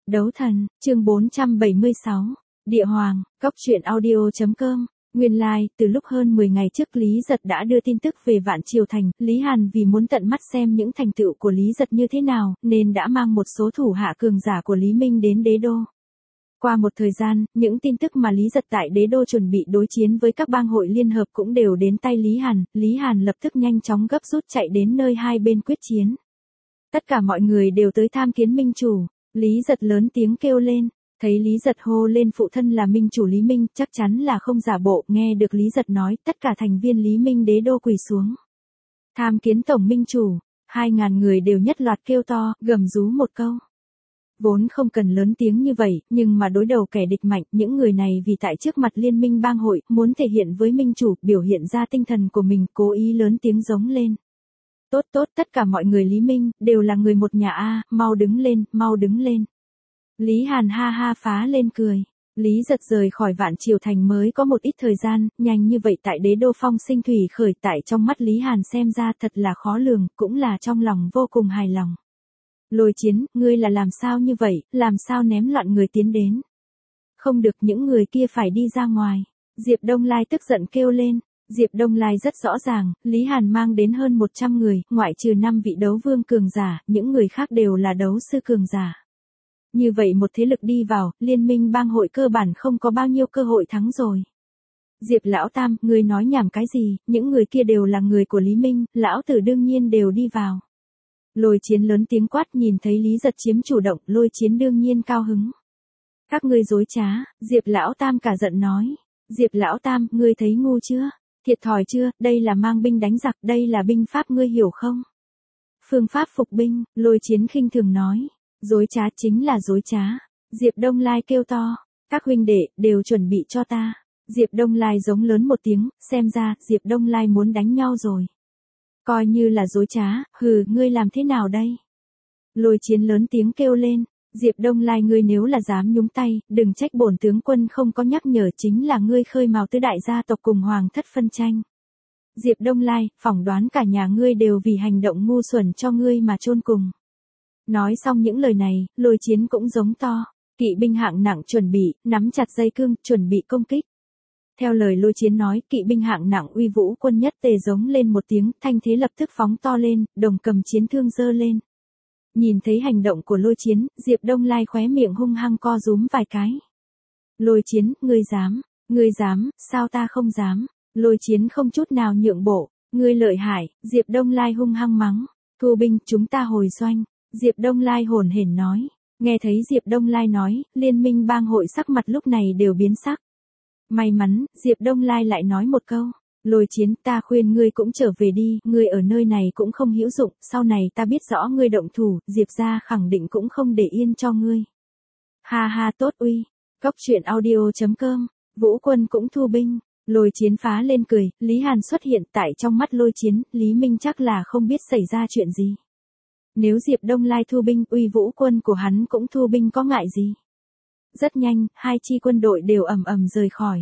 Đấu thần, chương 476. Địa Hoàng, Cốc truyện audio.com. Nguyên lai, từ lúc hơn 10 ngày trước Lý Giật đã đưa tin tức về Vạn Triều Thành, Lý Hàn vì muốn tận mắt xem những thành tựu của Lý Giật như thế nào, nên đã mang một số thủ hạ cường giả của Lý Minh đến đế đô. Qua một thời gian, những tin tức mà Lý Giật tại đế đô chuẩn bị đối chiến với các bang hội liên hợp cũng đều đến tay Lý Hàn lập tức nhanh chóng gấp rút chạy đến nơi hai bên quyết chiến. Tất cả mọi người đều tới tham kiến Minh Chủ. Lý Giật lớn tiếng kêu lên, thấy Lý Giật hô lên phụ thân là Minh Chủ Lý Minh, chắc chắn là không giả bộ, nghe được Lý Giật nói, tất cả thành viên Lý Minh đế đô quỳ xuống. Tham kiến Tổng Minh Chủ, 2.000 người đều nhất loạt kêu to, gầm rú một câu. Vốn không cần lớn tiếng như vậy, nhưng mà đối đầu kẻ địch mạnh, những người này vì tại trước mặt liên minh bang hội, muốn thể hiện với Minh Chủ, biểu hiện ra tinh thần của mình, cố ý lớn tiếng giống lên. Tốt, tất cả mọi người Lý Minh, đều là người một nhà a, mau đứng lên, mau đứng lên. Lý Hàn ha ha phá lên cười. Lý Giật rời khỏi Vạn Triều Thành mới có một ít thời gian, nhanh như vậy tại đế đô phong sinh thủy khởi, tại trong mắt Lý Hàn xem ra thật là khó lường, cũng là trong lòng vô cùng hài lòng. Lôi Chiến, ngươi là làm sao như vậy, làm sao ném loạn người tiến đến? Không được, những người kia phải đi ra ngoài. Diệp Đông Lai tức giận kêu lên. Diệp Đông Lai rất rõ ràng, Lý Hàn mang đến hơn 100 người, ngoại trừ 5 vị đấu vương cường giả, những người khác đều là đấu sư cường giả. Như vậy một thế lực đi vào, liên minh bang hội cơ bản không có bao nhiêu cơ hội thắng rồi. Diệp Lão Tam, ngươi nói nhảm cái gì, những người kia đều là người của Lý Minh, Lão Tử đương nhiên đều đi vào. Lôi Chiến lớn tiếng quát, nhìn thấy Lý Giật chiếm chủ động, Lôi Chiến đương nhiên cao hứng. Các ngươi dối trá, Diệp Lão Tam cả giận nói. Diệp Lão Tam, ngươi thấy ngu chưa? Thiệt thòi chưa, đây là mang binh đánh giặc, đây là binh pháp ngươi hiểu không? Phương pháp phục binh, Lôi Chiến khinh thường nói. Dối trá chính là dối trá. Diệp Đông Lai kêu to, các huynh đệ, đều chuẩn bị cho ta. Diệp Đông Lai giống lớn một tiếng, xem ra, Diệp Đông Lai muốn đánh nhau rồi. Coi như là dối trá, hừ, ngươi làm thế nào đây? Lôi Chiến lớn tiếng kêu lên, Diệp Đông Lai ngươi nếu là dám nhúng tay, đừng trách bổn tướng quân không có nhắc nhở, chính là ngươi khơi mào tứ đại gia tộc cùng hoàng thất phân tranh. Diệp Đông Lai, phỏng đoán cả nhà ngươi đều vì hành động ngu xuẩn cho ngươi mà chôn cùng. Nói xong những lời này, Lôi Chiến cũng giống to, kỵ binh hạng nặng chuẩn bị, nắm chặt dây cương, chuẩn bị công kích. Theo lời Lôi Chiến nói, kỵ binh hạng nặng uy vũ quân nhất tề giống lên một tiếng, thanh thế lập tức phóng to lên, đồng cầm chiến thương giơ lên. Nhìn thấy hành động của Lôi Chiến, Diệp Đông Lai khóe miệng hung hăng co rúm vài cái. Lôi Chiến, ngươi dám, sao ta không dám? Lôi Chiến không chút nào nhượng bộ, ngươi lợi hại, Diệp Đông Lai hung hăng mắng. Thu binh, chúng ta hồi doanh. Diệp Đông Lai hồn hển nói. Nghe thấy Diệp Đông Lai nói, liên minh bang hội sắc mặt lúc này đều biến sắc. May mắn, Diệp Đông Lai lại nói một câu. Lôi Chiến, ta khuyên ngươi cũng trở về đi, ngươi ở nơi này cũng không hữu dụng, sau này ta biết rõ ngươi động thủ, Diệp gia khẳng định cũng không để yên cho ngươi. Ha ha, tốt uy. Cốc truyện audio.com. Vũ quân cũng thu binh. Lôi Chiến phá lên cười, Lý Hàn xuất hiện, tại trong mắt Lôi Chiến, Lý Minh chắc là không biết xảy ra chuyện gì. Nếu Diệp Đông Lai thu binh, uy vũ quân của hắn cũng thu binh có ngại gì. Rất nhanh, hai chi quân đội đều ầm ầm rời khỏi.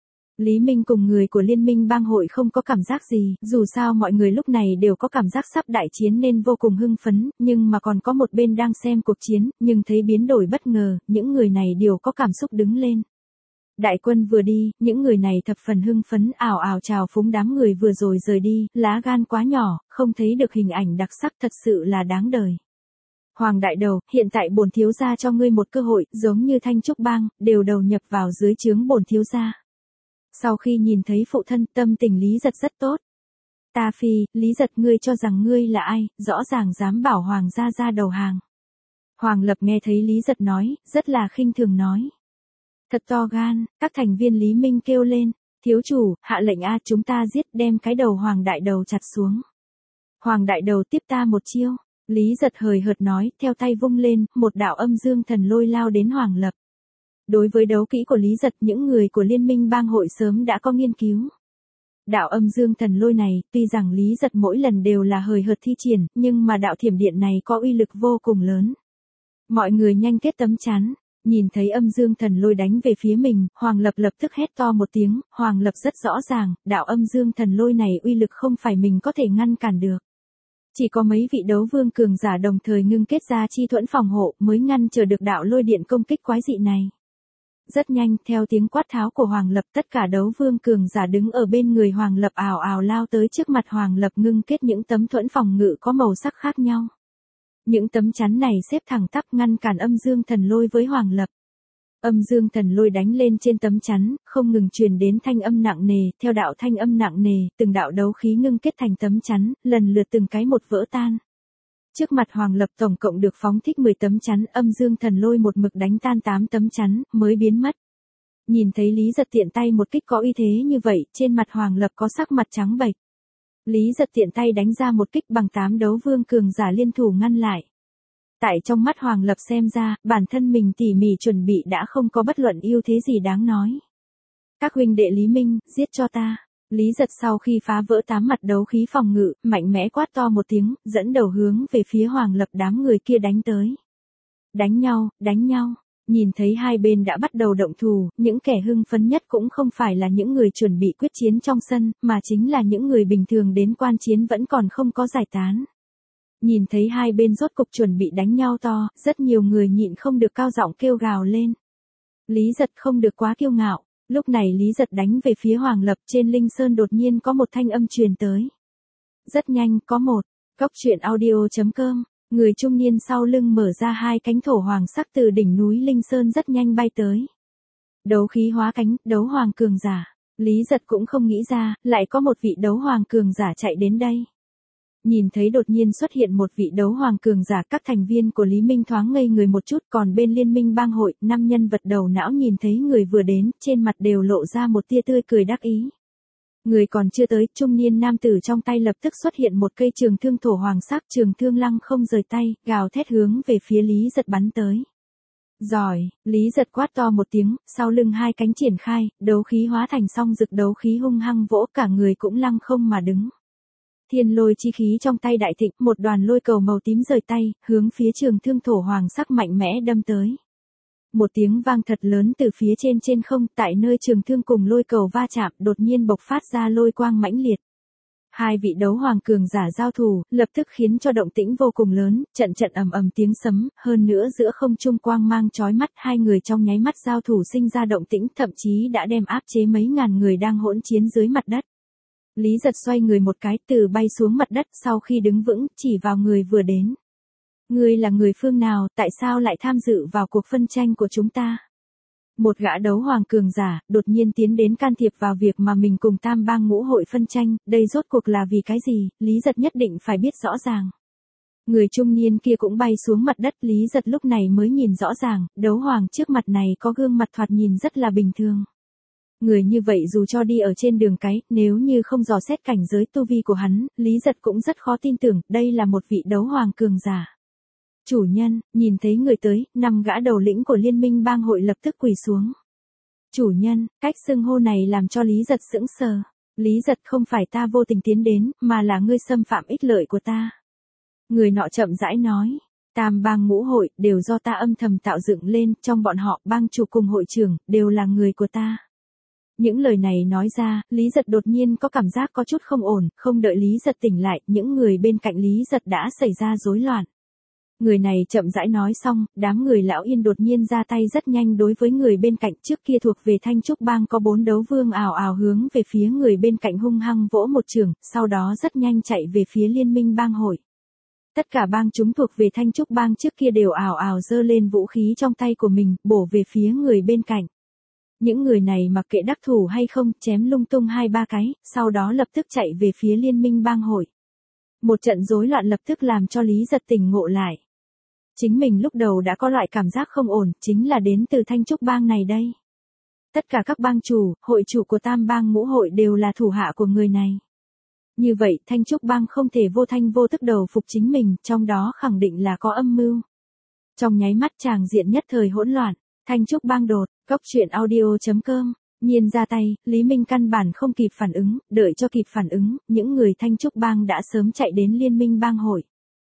Lý Minh cùng người của liên minh bang hội không có cảm giác gì, dù sao mọi người lúc này đều có cảm giác sắp đại chiến nên vô cùng hưng phấn, nhưng mà còn có một bên đang xem cuộc chiến, nhưng thấy biến đổi bất ngờ, những người này đều có cảm xúc đứng lên. Đại quân vừa đi, những người này thập phần hưng phấn, ào ào chào phúng đám người vừa rồi rời đi, lá gan quá nhỏ, không thấy được hình ảnh đặc sắc, thật sự là đáng đời. Hoàng đại đầu, hiện tại bổn thiếu gia cho ngươi một cơ hội, giống như Thanh Trúc Bang, đều đầu nhập vào dưới trướng bổn thiếu gia. Sau khi nhìn thấy phụ thân, tâm tình Lý Giật rất tốt. Ta phi, Lý Giật, ngươi cho rằng ngươi là ai, rõ ràng dám bảo Hoàng gia ra đầu hàng. Hoàng Lập nghe thấy Lý Giật nói, rất là khinh thường nói. Thật to gan, các thành viên Lý Minh kêu lên, thiếu chủ, hạ lệnh a, chúng ta giết, đem cái đầu Hoàng đại đầu chặt xuống. Hoàng đại đầu tiếp ta một chiêu. Lý Giật hời hợt nói, theo tay vung lên, một đạo âm dương thần lôi lao đến Hoàng Lập. Đối với đấu kỹ của Lý Giật, những người của liên minh bang hội sớm đã có nghiên cứu. Đạo âm dương thần lôi này, tuy rằng Lý Giật mỗi lần đều là hời hợt thi triển, nhưng mà đạo thiểm điện này có uy lực vô cùng lớn. Mọi người nhanh kết tấm chắn. Nhìn thấy âm dương thần lôi đánh về phía mình, Hoàng Lập lập tức hét to một tiếng, Hoàng Lập rất rõ ràng, đạo âm dương thần lôi này uy lực không phải mình có thể ngăn cản được. Chỉ có mấy vị đấu vương cường giả đồng thời ngưng kết ra chi thuẫn phòng hộ mới ngăn chờ được đạo lôi điện công kích quái dị này. Rất nhanh, theo tiếng quát tháo của Hoàng Lập, tất cả đấu vương cường giả đứng ở bên người Hoàng Lập ào ào lao tới trước mặt Hoàng Lập ngưng kết những tấm thuẫn phòng ngự có màu sắc khác nhau. Những tấm chắn này xếp thẳng tắp ngăn cản âm dương thần lôi với Hoàng Lập. Âm dương thần lôi đánh lên trên tấm chắn, không ngừng truyền đến thanh âm nặng nề, theo đạo thanh âm nặng nề, từng đạo đấu khí ngưng kết thành tấm chắn, lần lượt từng cái một vỡ tan. Trước mặt Hoàng Lập tổng cộng được phóng thích 10 tấm chắn, âm dương thần lôi một mực đánh tan 8 tấm chắn, mới biến mất. Nhìn thấy Lý Giật tiện tay một kích có uy thế như vậy, trên mặt Hoàng Lập có sắc mặt trắng bệch. Lý Giật tiện tay đánh ra một kích bằng 8 đấu vương cường giả liên thủ ngăn lại. Tại trong mắt Hoàng Lập xem ra, bản thân mình tỉ mỉ chuẩn bị đã không có bất luận ưu thế gì đáng nói. Các huynh đệ Lý Minh, giết cho ta. Lý Giật sau khi phá vỡ 8 mặt đấu khí phòng ngự, mạnh mẽ quát to một tiếng, dẫn đầu hướng về phía Hoàng Lập đám người kia đánh tới. Đánh nhau, đánh nhau. Nhìn thấy hai bên đã bắt đầu động thủ, những kẻ hưng phấn nhất cũng không phải là những người chuẩn bị quyết chiến trong sân, mà chính là những người bình thường đến quan chiến vẫn còn không có giải tán. Nhìn thấy hai bên rốt cục chuẩn bị đánh nhau to, rất nhiều người nhịn không được cao giọng kêu gào lên. Lý Giật không được quá kiêu ngạo. Lúc này Lý Giật đánh về phía Hoàng Lập, trên Linh Sơn đột nhiên có một thanh âm truyền tới. Rất nhanh, có một. Cốc truyện audio.com. Người trung niên sau lưng mở ra hai cánh thổ hoàng sắc từ đỉnh núi Linh Sơn rất nhanh bay tới. Đấu khí hóa cánh, đấu hoàng cường giả. Lý Giật cũng không nghĩ ra, lại có một vị đấu hoàng cường giả chạy đến đây. Nhìn thấy đột nhiên xuất hiện một vị đấu hoàng cường giả, các thành viên của Lý Minh thoáng ngây người một chút, còn bên liên minh bang hội, 5 nhân vật đầu não nhìn thấy người vừa đến, trên mặt đều lộ ra một tia tươi cười đắc ý. Người còn chưa tới, trung niên nam tử trong tay lập tức xuất hiện một cây trường thương thổ hoàng sắc, trường thương lăng không rời tay, gào thét hướng về phía Lý Giật bắn tới. Giỏi, Lý Giật quát to một tiếng, sau lưng hai cánh triển khai, đấu khí hóa thành song rực đấu khí hung hăng vỗ, cả người cũng lăng không mà đứng. Thiên lôi chi khí trong tay đại thịnh, một đoàn lôi cầu màu tím rời tay, hướng phía trường thương thổ hoàng sắc mạnh mẽ đâm tới. Một tiếng vang thật lớn từ phía trên không, tại nơi trường thương cùng lôi cầu va chạm, đột nhiên bộc phát ra lôi quang mãnh liệt. Hai vị đấu hoàng cường giả giao thủ, lập tức khiến cho động tĩnh vô cùng lớn, trận ầm ầm tiếng sấm, hơn nữa giữa không trung quang mang chói mắt, hai người trong nháy mắt giao thủ sinh ra động tĩnh, thậm chí đã đem áp chế mấy ngàn người đang hỗn chiến dưới mặt đất. Lý Giật xoay người một cái, từ bay xuống mặt đất, sau khi đứng vững, chỉ vào người vừa đến. Ngươi là người phương nào, tại sao lại tham dự vào cuộc phân tranh của chúng ta? Một gã đấu hoàng cường giả, đột nhiên tiến đến can thiệp vào việc mà mình cùng Tam Bang Ngũ Hội phân tranh, đây rốt cuộc là vì cái gì, Lý Giật nhất định phải biết rõ ràng. Người trung niên kia cũng bay xuống mặt đất, Lý Giật lúc này mới nhìn rõ ràng, đấu hoàng trước mặt này có gương mặt thoạt nhìn rất là bình thường. Người như vậy dù cho đi ở trên đường cái, nếu như không dò xét cảnh giới tu vi của hắn, Lý Giật cũng rất khó tin tưởng, đây là một vị đấu hoàng cường giả. Chủ nhân, nhìn thấy người tới, 5 gã đầu lĩnh của liên minh bang hội lập tức quỳ xuống. Chủ nhân, cách xưng hô này làm cho Lý Giật sững sờ. Lý Giật, không phải ta vô tình tiến đến, mà là ngươi xâm phạm ích lợi của ta. Người nọ chậm rãi nói. Tam Bang Ngũ Hội, đều do ta âm thầm tạo dựng lên, trong bọn họ, bang chủ cùng hội trưởng, đều là người của ta. Những lời này nói ra, Lý Giật đột nhiên có cảm giác có chút không ổn, không đợi Lý Giật tỉnh lại, những người bên cạnh Lý Giật đã xảy ra rối loạn. Người này chậm rãi nói xong, đám người lão Yên đột nhiên ra tay rất nhanh đối với người bên cạnh, trước kia thuộc về Thanh Trúc Bang có 4 đấu vương ào ào hướng về phía người bên cạnh hung hăng vỗ một trường, sau đó rất nhanh chạy về phía liên minh bang hội. Tất cả bang chúng thuộc về Thanh Trúc Bang trước kia đều ào ào giơ lên vũ khí trong tay của mình, bổ về phía người bên cạnh. Những người này mặc kệ đắc thủ hay không, chém lung tung 2-3 cái, sau đó lập tức chạy về phía liên minh bang hội. Một trận rối loạn lập tức làm cho Lý Giật tỉnh ngộ lại. Chính mình lúc đầu đã có loại cảm giác không ổn, chính là đến từ Thanh Trúc Bang này đây. Tất cả các bang chủ, hội chủ của Tam Bang Ngũ Hội đều là thủ hạ của người này. Như vậy, Thanh Trúc Bang không thể vô thanh vô tức đầu phục chính mình, trong đó khẳng định là có âm mưu. Trong nháy mắt tràng diện nhất thời hỗn loạn, Thanh Trúc Bang đột, cốc truyện audio.com. Nhiên ra tay, Lý Minh căn bản không kịp phản ứng, đợi cho kịp phản ứng, những người Thanh Trúc Bang đã sớm chạy đến liên minh bang hội.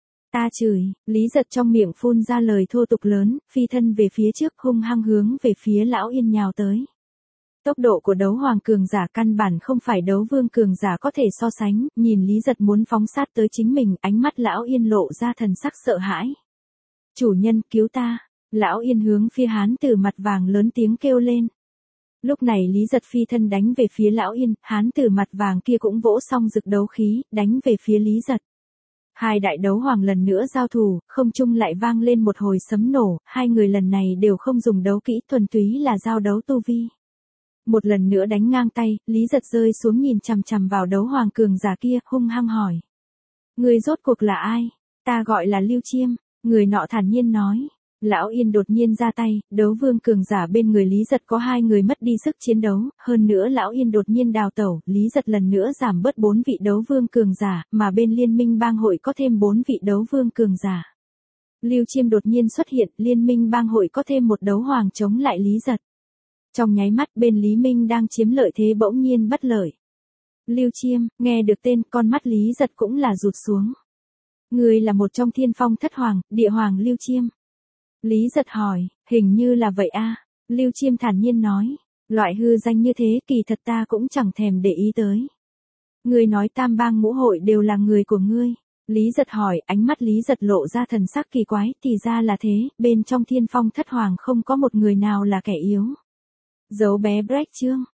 Ta chửi, Lý Giật trong miệng phun ra lời thô tục lớn, phi thân về phía trước hung hăng hướng về phía lão Yên nhào tới. Tốc độ của đấu hoàng cường giả căn bản không phải đấu vương cường giả có thể so sánh, nhìn Lý Giật muốn phóng sát tới chính mình, ánh mắt Lão Yên lộ ra thần sắc sợ hãi. Chủ nhân, cứu ta. Lão Yên hướng phía hán tử mặt vàng lớn tiếng kêu lên. Lúc này Lý Giật phi thân đánh về phía Lão Yên, hán tử mặt vàng kia cũng vỗ xong rực đấu khí, đánh về phía Lý Giật. Hai đại đấu hoàng lần nữa giao thủ, không trung lại vang lên một hồi sấm nổ, hai người lần này đều không dùng đấu kỹ, thuần túy là giao đấu tu vi. Một lần nữa đánh ngang tay, Lý Giật rơi xuống nhìn chằm chằm vào đấu hoàng cường giả kia, hung hăng hỏi. Người rốt cuộc là ai? Ta gọi là Lưu Chiêm, người nọ thản nhiên nói. Lão Yên đột nhiên ra tay, đấu vương cường giả bên người Lý Giật có hai người mất đi sức chiến đấu, hơn nữa Lão Yên đột nhiên đào tẩu, Lý Giật lần nữa giảm bớt 4 vị đấu vương cường giả, mà bên liên minh bang hội có thêm 4 vị đấu vương cường giả. Lưu Chiêm đột nhiên xuất hiện, liên minh bang hội có thêm một đấu hoàng chống lại Lý Giật. Trong nháy mắt bên Lý Minh đang chiếm lợi thế bỗng nhiên bất lợi. Lưu Chiêm, nghe được tên, con mắt Lý Giật cũng là rụt xuống. Người là một trong thiên phong thất hoàng, địa hoàng Lưu Chiêm. Lý Giật hỏi, hình như là vậy a. Lưu Chiêm thản nhiên nói, loại hư danh như thế kỳ thật ta cũng chẳng thèm để ý tới. Ngươi nói tam bang ngũ hội đều là người của ngươi. Lý Giật hỏi, ánh mắt Lý Giật lộ ra thần sắc kỳ quái, thì ra là thế, bên trong thiên phong thất hoàng không có một người nào là kẻ yếu. Dấu bé Brecht Trương,